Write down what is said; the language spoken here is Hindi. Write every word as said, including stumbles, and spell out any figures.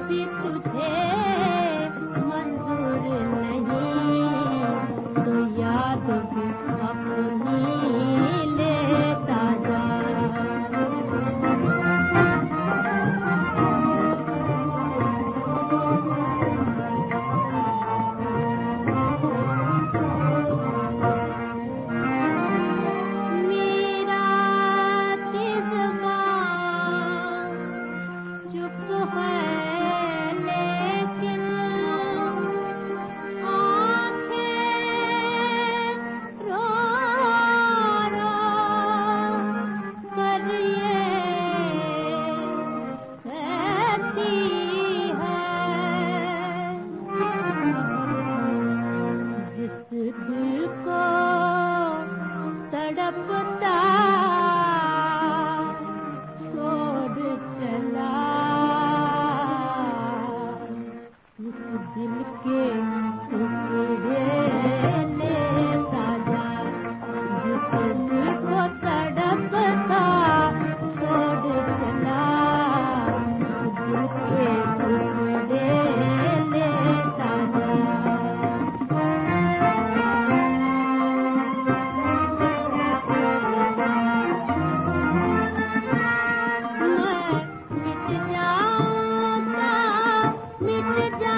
भी तुझे मंजूर नहीं, तो याद भी अपनी लेता जा। दिल को तड़पता छोड़ चला, उस दिल के टुकड़े लेता जा। जिस दिल को तड़पता छोड़ चला, उस दिल के टुकड़े लेता जा। मिट जाऊंगा, मिट जा